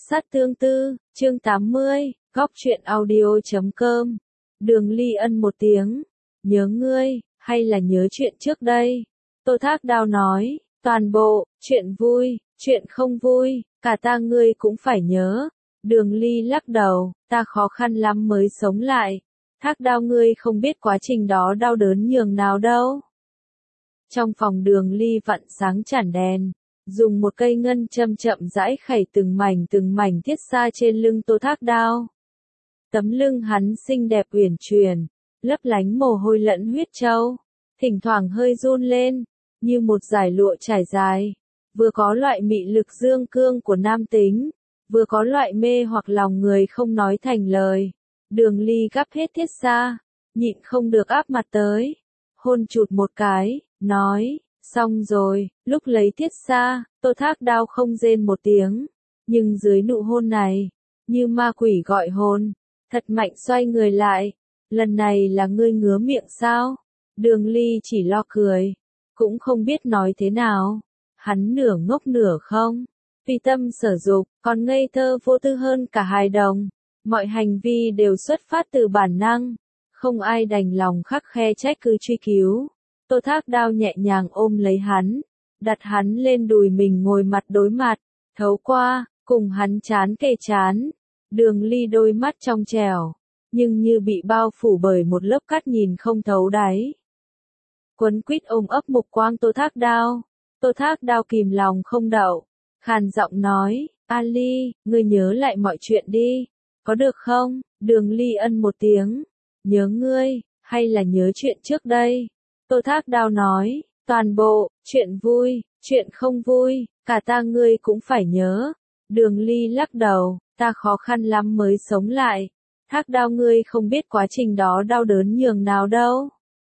Sát tương tư, chương 80, góc truyện audio.com. Đường Ly ân một tiếng. Nhớ ngươi, hay là nhớ chuyện trước đây? Tô Thác Đao nói, toàn bộ, chuyện vui, chuyện không vui, cả ta ngươi cũng phải nhớ. Đường Ly lắc đầu, ta khó khăn lắm mới sống lại. Thác Đao ngươi không biết quá trình đó đau đớn nhường nào đâu. Trong phòng Đường Ly vặn sáng chản đèn, dùng một cây ngân châm chậm rãi khẩy từng mảnh thiết xa trên lưng Tô Thác Đao. Tấm lưng hắn xinh đẹp uyển chuyển, lấp lánh mồ hôi lẫn huyết châu, thỉnh thoảng hơi run lên, như một dải lụa trải dài, vừa có loại mị lực dương cương của nam tính, vừa có loại mê hoặc lòng người không nói thành lời. Đường Ly gắp hết thiết xa, nhịn không được áp mặt tới, hôn chụt một cái, nói, xong rồi. Lúc lấy thiết xa, Tô Thác Đao không rên một tiếng, nhưng dưới nụ hôn này, như ma quỷ gọi hồn, thật mạnh xoay người lại. Lần này là ngươi ngứa miệng sao? Đường Ly chỉ lo cười, cũng không biết nói thế nào. Hắn nửa ngốc nửa không, tùy tâm sở dục, còn ngây thơ vô tư hơn cả hài đồng. Mọi hành vi đều xuất phát từ bản năng, không ai đành lòng khắc khe trách cứ truy cứu. Tô Thác Đao nhẹ nhàng ôm lấy hắn, đặt hắn lên đùi mình ngồi mặt đối mặt, thấu qua, cùng hắn chán kề chán. Đường Ly đôi mắt trong trẻo, nhưng như bị bao phủ bởi một lớp cát nhìn không thấu đáy. Quấn quýt ôm ấp mục quang Tô Thác Đao. Tô Thác Đao kìm lòng không đậu, khàn giọng nói, Ali, ngươi nhớ lại mọi chuyện đi, có được không? Đường Ly ân một tiếng, nhớ ngươi, hay là nhớ chuyện trước đây? Tô Thác Đao nói, toàn bộ, chuyện vui, chuyện không vui, cả ta ngươi cũng phải nhớ. Đường Ly lắc đầu, ta khó khăn lắm mới sống lại. Thác Đao ngươi không biết quá trình đó đau đớn nhường nào đâu.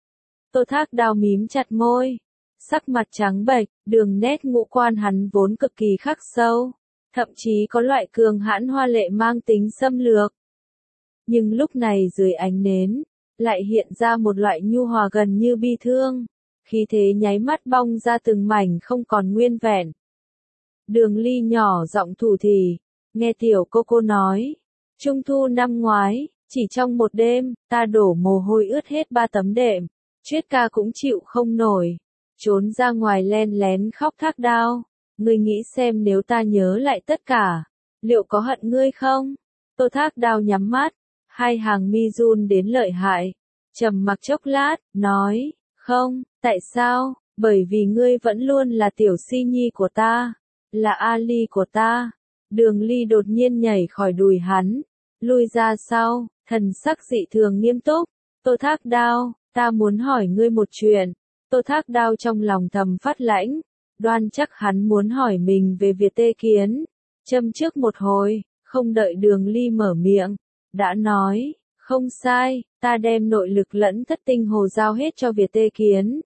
Tô Thác Đao mím chặt môi, sắc mặt trắng bệch, đường nét ngũ quan hắn vốn cực kỳ khắc sâu, thậm chí có loại cường hãn hoa lệ mang tính xâm lược. Nhưng lúc này dưới ánh nến, lại hiện ra một loại nhu hòa gần như bi thương, khí thế nháy mắt bong ra từng mảnh không còn nguyên vẹn. Đường Ly nhỏ giọng thủ thỉ, nghe tiểu cô nói, Trung thu năm ngoái, chỉ trong một đêm, ta đổ mồ hôi ướt hết 3 tấm đệm, Chuyết ca cũng chịu không nổi, trốn ra ngoài len lén khóc. Thác Đao, ngươi nghĩ xem nếu ta nhớ lại tất cả, liệu có hận ngươi không? Tô Thác Đao nhắm mắt, hai hàng mi run đến lợi hại, trầm mặc chốc lát, nói, không, tại sao? Bởi vì ngươi vẫn luôn là tiểu si nhi của ta, là Ali của ta. Đường Ly đột nhiên nhảy khỏi đùi hắn, lui ra sau, thần sắc dị thường nghiêm túc. Tô Thác Đao, ta muốn hỏi ngươi một chuyện. Tô Thác Đao trong lòng thầm phát lãnh, đoan chắc hắn muốn hỏi mình về Việt Tê Kiến. Châm trước một hồi, không đợi Đường Ly mở miệng, đã nói, không sai, ta đem nội lực lẫn thất tinh hồ giao hết cho Việt Tê Kiến.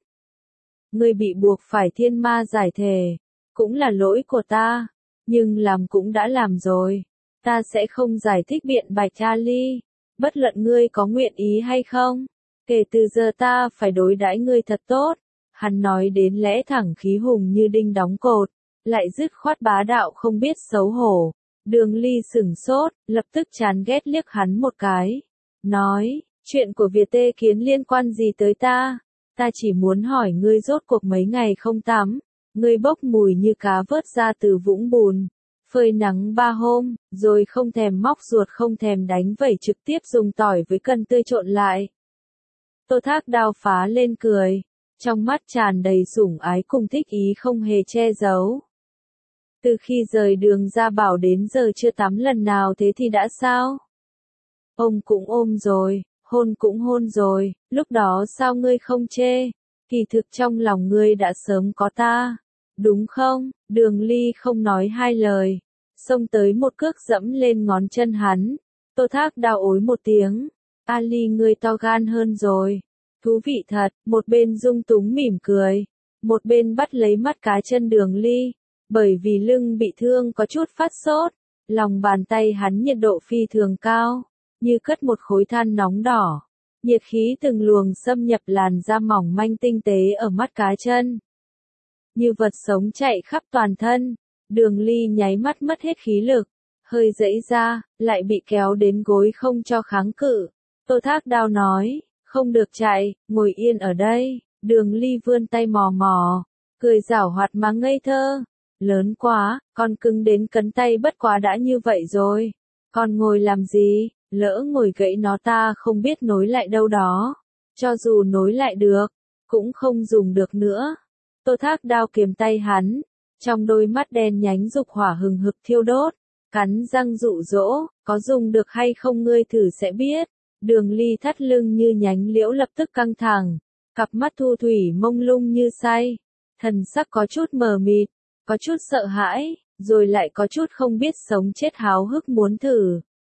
Ngươi bị buộc phải thiên ma giải thể, cũng là lỗi của ta, nhưng làm cũng đã làm rồi, ta sẽ không giải thích biện bạch Ali, bất luận ngươi có nguyện ý hay không, kể từ giờ ta phải đối đãi ngươi thật tốt. Hắn nói đến lẽ thẳng khí hùng như đinh đóng cột, lại dứt khoát bá đạo không biết xấu hổ. Đường Ly sửng sốt, lập tức chán ghét liếc hắn một cái, nói, chuyện của Việt Tê Kiến liên quan gì tới ta? Ta chỉ muốn hỏi ngươi rốt cuộc mấy ngày không tắm, ngươi bốc mùi như cá vớt ra từ vũng bùn, phơi nắng 3 hôm, rồi không thèm móc ruột không thèm đánh vẩy trực tiếp dùng tỏi với cân tươi trộn lại. Tô Thác Đao phá lên cười, trong mắt tràn đầy sủng ái cùng thích ý không hề che giấu. Từ khi rời Đường Gia Bảo đến giờ chưa tắm lần nào thế thì đã sao? Ôm cũng ôm rồi, hôn cũng hôn rồi, lúc đó sao ngươi không chê? Kỳ thực trong lòng ngươi đã sớm có ta, đúng không? Đường Ly không nói hai lời, xông tới một cước dẫm lên ngón chân hắn. Tô Thác Đao ối một tiếng, Ali ngươi to gan hơn rồi. Thú vị thật, một bên dung túng mỉm cười, một bên bắt lấy mắt cá chân Đường Ly. Bởi vì lưng bị thương có chút phát sốt, lòng bàn tay hắn nhiệt độ phi thường cao, như cất một khối than nóng đỏ. Nhiệt khí từng luồng xâm nhập làn da mỏng manh tinh tế ở mắt cá chân. Như vật sống chạy khắp toàn thân, Đường Ly nháy mắt mất hết khí lực, hơi giãy ra, lại bị kéo đến gối không cho kháng cự. Tô Thác Đao nói, không được chạy, ngồi yên ở đây. Đường Ly vươn tay mò mò, cười giảo hoạt mà ngây thơ. Lớn quá, con cứng đến cấn tay bất quá đã như vậy rồi. Con ngồi làm gì, lỡ ngồi gãy nó ta không biết nối lại đâu đó. Cho dù nối lại được, cũng không dùng được nữa. Tô Thác Đao kiềm tay hắn, trong đôi mắt đen nhánh dục hỏa hừng hực thiêu đốt, cắn răng dụ dỗ, có dùng được hay không ngươi thử sẽ biết. Đường Ly thắt lưng như nhánh liễu lập tức căng thẳng, cặp mắt thu thủy mông lung như say, thần sắc có chút mờ mịt, có chút sợ hãi, rồi lại có chút không biết sống chết háo hức muốn thử.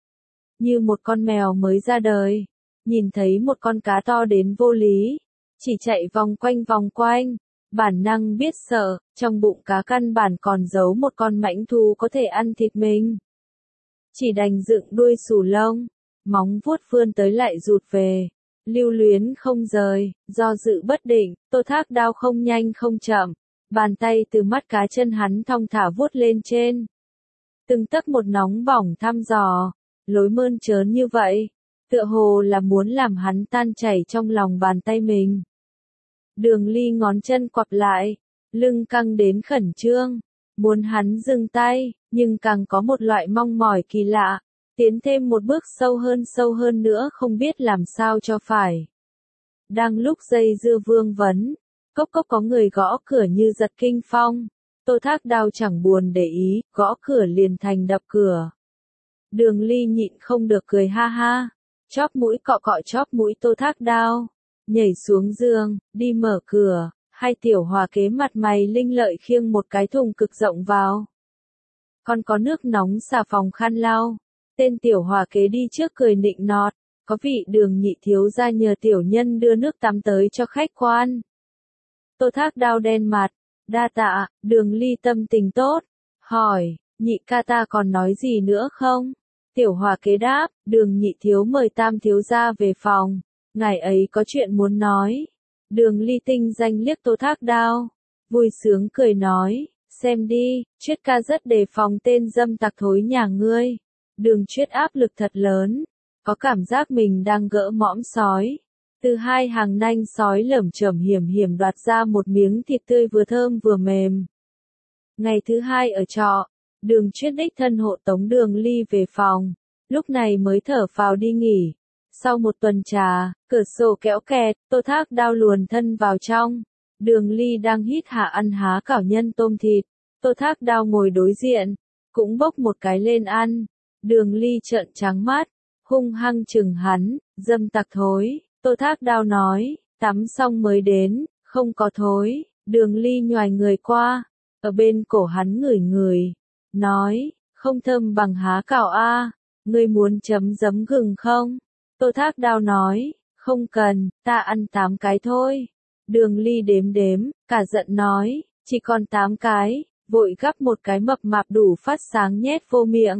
Như một con mèo mới ra đời, nhìn thấy một con cá to đến vô lý, chỉ chạy vòng quanh, bản năng biết sợ, trong bụng cá căn bản còn giấu một con mãnh thú có thể ăn thịt mình. Chỉ đành dựng đuôi xù lông, móng vuốt vươn tới lại rụt về, lưu luyến không rời, do dự bất định, Tô Thác Đao không nhanh không chậm, bàn tay từ mắt cá chân hắn thong thả vuốt lên trên. Từng tấc một nóng bỏng thăm dò, lối mơn trớn như vậy, tựa hồ là muốn làm hắn tan chảy trong lòng bàn tay mình. Đường Ly ngón chân quặp lại, lưng căng đến khẩn trương, muốn hắn dừng tay, nhưng càng có một loại mong mỏi kỳ lạ, tiến thêm một bước sâu hơn nữa không biết làm sao cho phải. Đang lúc dây dưa vương vấn, cốc cốc có người gõ cửa như giật kinh phong. Tô Thác Đao chẳng buồn để ý, gõ cửa liền thành đập cửa. Đường Ly nhịn không được cười ha ha, chóp mũi cọ cọ chóp mũi Tô Thác Đao, nhảy xuống giường, đi mở cửa, hai tiểu hòa kế mặt mày linh lợi khiêng một cái thùng cực rộng vào. Còn có nước nóng xà phòng khăn lau, tên tiểu hòa kế đi trước cười nịnh nọt, có vị Đường nhị thiếu gia nhờ tiểu nhân đưa nước tắm tới cho khách quan. Tô Thác Đao đen mặt, đa tạ. Đường Ly tâm tình tốt, hỏi, nhị ca ta còn nói gì nữa không? Tiểu hòa kế đáp, Đường nhị thiếu mời tam thiếu gia về phòng, ngài ấy có chuyện muốn nói. Đường Ly tinh danh liếc Tô Thác Đao, vui sướng cười nói, xem đi, Chuyết ca rất đề phòng tên dâm tặc thối nhà ngươi. Đường Chuyết áp lực thật lớn, có cảm giác mình đang gỡ mõm sói. Từ hai hàng nanh sói lởm chởm hiểm đoạt ra một miếng thịt tươi vừa thơm vừa mềm. Ngày thứ hai ở trọ, Đường Chuyết đích thân hộ tống Đường Ly về phòng, lúc này mới thở phào đi nghỉ. Sau một tuần trà, cửa sổ kéo kẹt, Tô Thác Đao luồn thân vào trong. Đường Ly đang hít hà ăn há cảo nhân tôm thịt. Tô Thác Đao ngồi đối diện, cũng bốc một cái lên ăn. Đường Ly trợn trắng mắt, hung hăng chừng hắn, dâm tặc thối. Tô Thác Đao nói, tắm xong mới đến, không có thối. Đường Ly nhoài người qua, ở bên cổ hắn ngửi, nói, không thơm bằng há cảo a, ngươi muốn chấm giấm gừng không? Tô Thác Đao nói, không cần, ta ăn 8 cái thôi. Đường Ly đếm, cả giận nói, chỉ còn 8 cái, vội gắp một cái mập mạp đủ phát sáng nhét vô miệng.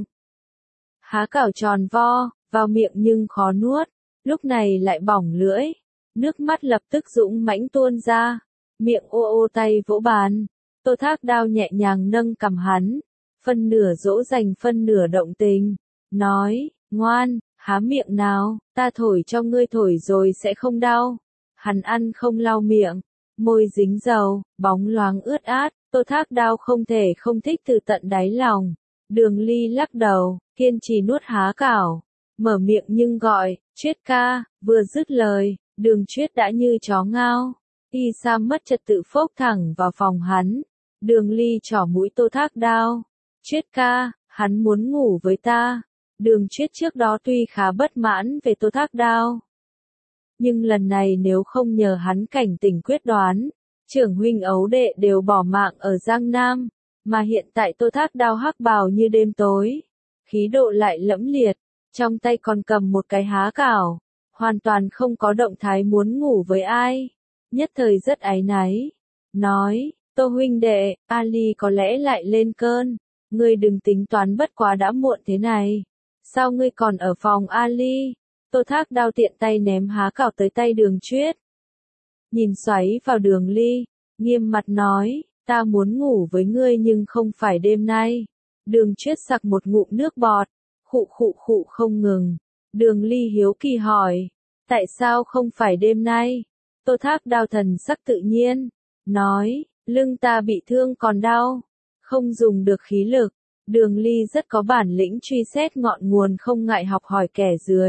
Há cảo tròn vo, vào miệng nhưng khó nuốt, lúc này lại bỏng lưỡi, nước mắt lập tức dũng mãnh tuôn ra, miệng ô tay vỗ bàn. Tô Thác Đao nhẹ nhàng nâng cằm hắn, phân nửa dỗ dành phân nửa động tình, nói, ngoan, há miệng nào, ta thổi cho ngươi thổi rồi sẽ không đau. Hắn ăn không lau miệng, môi dính dầu, bóng loáng ướt át, Tô Thác Đao không thể không thích từ tận đáy lòng. Đường Ly lắc đầu, kiên trì nuốt há cảo, mở miệng nhưng gọi, Chuyết ca, vừa dứt lời, Đường Chuyết đã như chó ngao. Y Sam mất trật tự phốc thẳng vào phòng hắn. Đường Ly trỏ mũi Tô Thác Đao, Chuyết ca, hắn muốn ngủ với ta. Đường Chuyết trước đó tuy khá bất mãn về Tô Thác Đao, nhưng lần này nếu không nhờ hắn cảnh tỉnh quyết đoán, trưởng huynh ấu đệ đều bỏ mạng ở Giang Nam, mà hiện tại Tô Thác Đao hắc bào như đêm tối, khí độ lại lẫm liệt, trong tay còn cầm một cái há cảo, hoàn toàn không có động thái muốn ngủ với ai, nhất thời rất áy náy, nói, Tô huynh đệ, Ali có lẽ lại lên cơn, ngươi đừng tính toán bất quá đã muộn thế này, sao ngươi còn ở phòng Ali? Tô Thác Đao tiện tay ném há cảo tới tay Đường Chuyết. Nhìn xoáy vào Đường Ly, nghiêm mặt nói, ta muốn ngủ với ngươi nhưng không phải đêm nay. Đường Chuyết sặc một ngụm nước bọt, khụ khụ khụ không ngừng. Đường Ly hiếu kỳ hỏi, tại sao không phải đêm nay? Tô Thác Đao thần sắc tự nhiên, nói, lưng ta bị thương còn đau, không dùng được khí lực. Đường Ly rất có bản lĩnh truy xét ngọn nguồn, không ngại học hỏi kẻ dưới.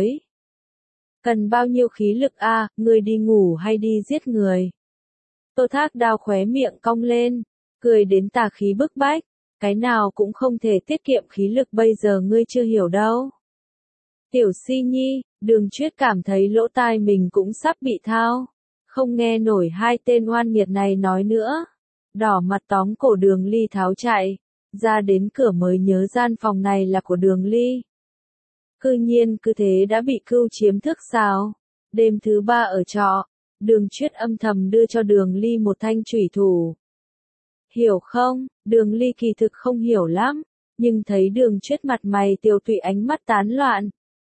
Cần bao nhiêu khí lực a, người đi ngủ hay đi giết người? Tô Thác Đao khóe miệng cong lên, cười đến tà khí bức bách, cái nào cũng không thể tiết kiệm khí lực, bây giờ ngươi chưa hiểu đâu. Tiểu Si Nhi, Đường Chuyết cảm thấy lỗ tai mình cũng sắp bị thao, không nghe nổi hai tên oan nghiệt này nói nữa. Đỏ mặt tóm cổ Đường Ly tháo chạy, ra đến cửa mới nhớ gian phòng này là của Đường Ly. Cư nhiên cứ thế đã bị cưu chiếm thức sao? Đêm thứ 3 ở trọ, Đường Chuyết âm thầm đưa cho Đường Ly một thanh chủy thủ. Hiểu không? Đường Ly kỳ thực không hiểu lắm, nhưng thấy Đường Chuyết mặt mày tiều tụy, ánh mắt tán loạn,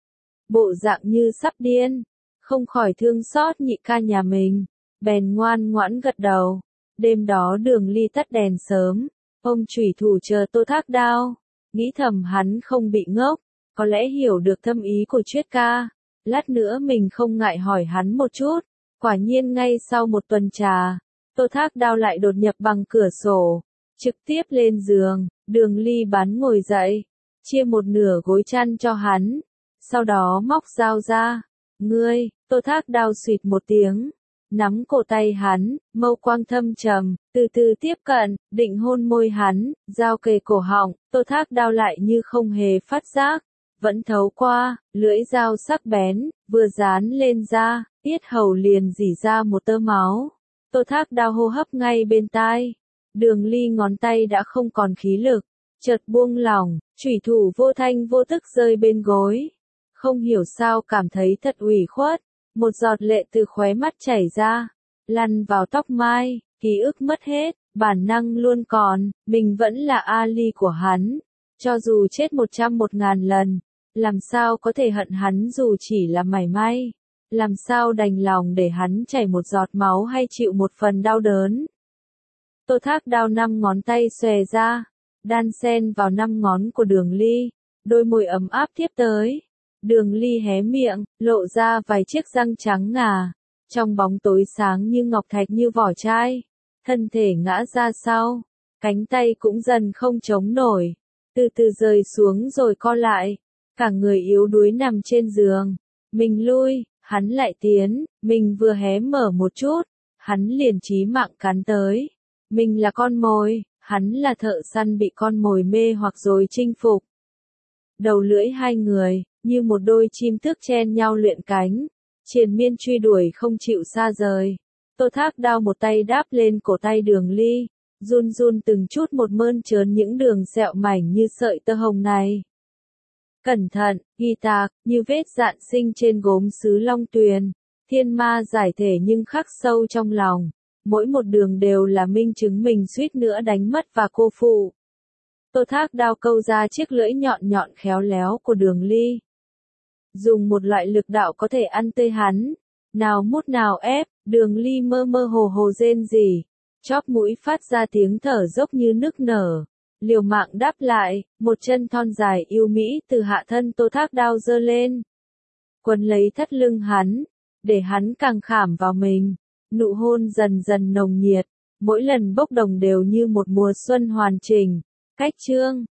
bộ dạng như sắp điên, không khỏi thương xót nhị ca nhà mình, bèn ngoan ngoãn gật đầu. Đêm đó Đường Ly tắt đèn sớm, ôm chủy thủ chờ Tô Thác Đao, nghĩ thầm hắn không bị ngốc, có lẽ hiểu được thâm ý của Chuyết ca, lát nữa mình không ngại hỏi hắn một chút. Quả nhiên ngay sau một tuần trà, Tô Thác Đao lại đột nhập bằng cửa sổ, trực tiếp lên giường. Đường Ly bắn ngồi dậy, chia một nửa gối chăn cho hắn, sau đó móc dao ra. Ngươi, Tô Thác Đao xịt một tiếng, nắm cổ tay hắn, mâu quang thâm trầm, từ từ tiếp cận, định hôn môi hắn, dao kề cổ họng. Tô Thác Đao lại như không hề phát giác, vẫn thấu qua, lưỡi dao sắc bén, vừa dán lên da, yết hầu liền rỉ ra một tơ máu. Tô Thác Đao hô hấp ngay bên tai. Đường Ly ngón tay đã không còn khí lực, chợt buông lỏng, chủy thủ vô thanh vô tức rơi bên gối. Không hiểu sao cảm thấy thật ủy khuất, một giọt lệ từ khóe mắt chảy ra, lăn vào tóc mai, ký ức mất hết, bản năng luôn còn, mình vẫn là Ali của hắn. Cho dù chết 100.000 lần, làm sao có thể hận hắn dù chỉ là mảy may, làm sao đành lòng để hắn chảy một giọt máu hay chịu một phần đau đớn. Tô Thác Đao 5 ngón tay xòe ra, đan xen vào 5 ngón của Đường Ly, đôi môi ấm áp tiếp tới. Đường Ly hé miệng, lộ ra vài chiếc răng trắng ngà, trong bóng tối sáng như ngọc thạch như vỏ chai, thân thể ngã ra sau, cánh tay cũng dần không chống nổi, từ từ rơi xuống rồi co lại, cả người yếu đuối nằm trên giường. Mình lui, hắn lại tiến, mình vừa hé mở một chút, hắn liền chí mạng cắn tới. Mình là con mồi, hắn là thợ săn bị con mồi mê hoặc rồi chinh phục. Đầu lưỡi hai người, như một đôi chim thức chen nhau luyện cánh, triền miên truy đuổi không chịu xa rời. Tô Thác Đao một tay đáp lên cổ tay Đường Ly, run run từng chút một mơn trớn những đường sẹo mảnh như sợi tơ hồng này. Cẩn thận, ghi tạc, như vết dạn sinh trên gốm sứ Long Tuyền, thiên ma giải thể nhưng khắc sâu trong lòng. Mỗi một đường đều là minh chứng mình suýt nữa đánh mất và cô phụ. Tô Thác Đao câu ra chiếc lưỡi nhọn nhọn khéo léo của Đường Ly. Dùng một loại lực đạo có thể ăn tươi hắn. Nào mút nào ép, Đường Ly mơ mơ hồ hồ rên rỉ, chóp mũi phát ra tiếng thở dốc như nức nở. Liều mạng đáp lại, một chân thon dài yêu mỹ từ hạ thân Tô Thác Đao giơ lên, quấn lấy thắt lưng hắn, để hắn càng khảm vào mình. Nụ hôn dần dần nồng nhiệt, mỗi lần bốc đồng đều như một mùa xuân hoàn chỉnh. Cách chương